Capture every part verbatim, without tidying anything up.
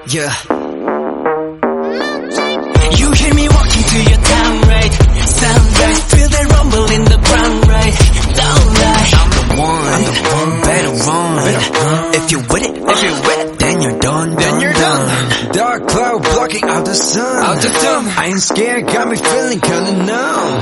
Yeah. You hear me walking to your town, right? Sound right. Feel the rumble in the ground, right? Don't lie. I'm the one. I'm the one. Better run. Better run. If you're with it, if you're with it, then you're done. Then done, you're done. done. Dark cloud blocking out the sun. Out the sun. I ain't scared, got me feeling kinda numb.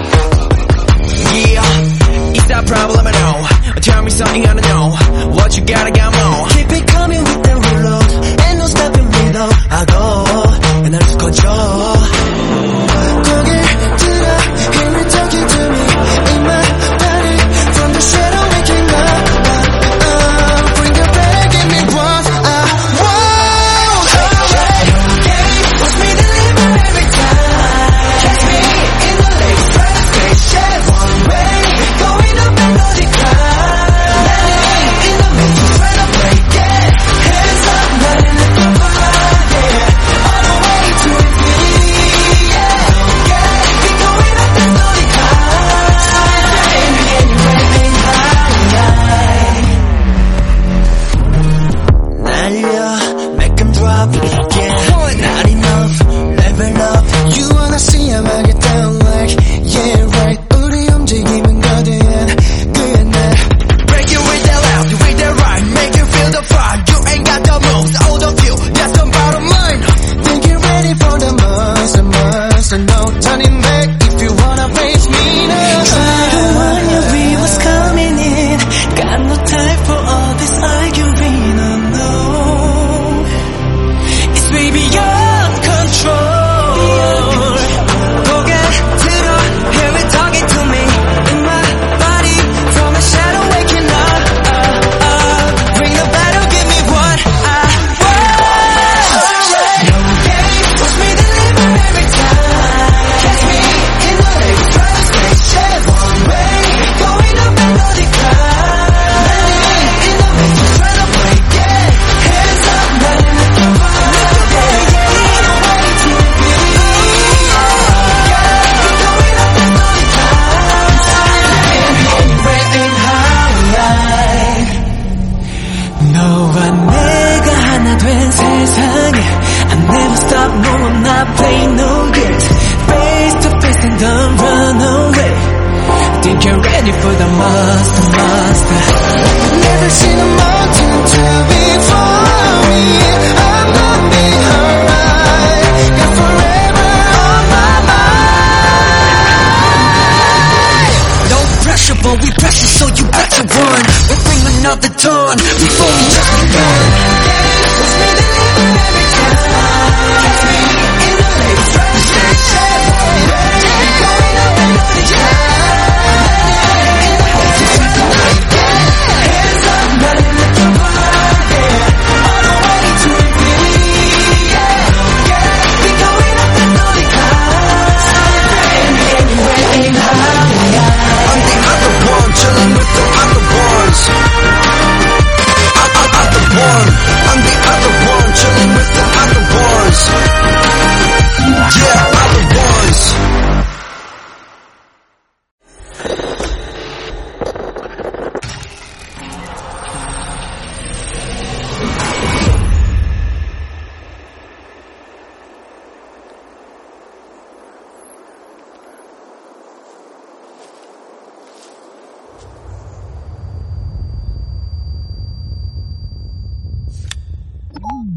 Yeah. Is that problem at all? Tell me something I don't know. What you gotta got more. Keep it coming with the reload. Ain't no stopping me though. I go and I'll just control. 고개 들어, hear me talking to me in my body. From the shadow waking up. Uh, uh, bring it back, give me what I want. Okay, watch me deliver every time. Catch me in the lake, try to stay shared one way. Going up and no decline. Landing in the middle, try to break it. Hands up, not in the fire, yeah. All the way to infinity, yeah. Yeah, we going up and no decline. Baby, anywhere in high. 날려, make 'em drop, yeah. Not enough, level up. You wanna see him, I get down like, yeah, right. 우리 움직임은 거대한 그의 날. Break it with that loud, with that right. Make you feel the fire. You ain't got the moves, all the view. That's the bottom line. Think you're ready for the monster, monster. No turning back if you wanna face me now. Try to warn you, we was coming in. Got no time for all this arguing, oh no. It's way beyond control. 고개 들어, hear me talking to me in my body. From the shadow waking up. Uh, uh, bring the battle, give me what I want. No game, watch me deliver every time. Catch me in the lake, try to stay shared one way. Going up and no decline. Landing in the middle, try to break it. Hands up, not in the fire. 너와 내가 하나 된 세상에 I never stop, no I'm not playing no games. Face to face and don't run away. Think you're ready for the monster, monster. Never seen a mountain too big for me. I'm gonna be alright. Got forever on my mind. No pressure but we pressure so you better run. We'll bring another dawn before we just begun. Watch me deliver every time. Catch me in the lake, try to stay shared one way. Going up and no decline. In the middle, try to break it. Hands up, not in the fire, yeah. All the way to infinity, yeah. Yeah, we going up and no decline. Baby, anywhere in high. I'm the other one, chilling with the other ones. I, I, I'm the one. I'm the other one, chilling with the other ones. Yeah, other ones. Mm.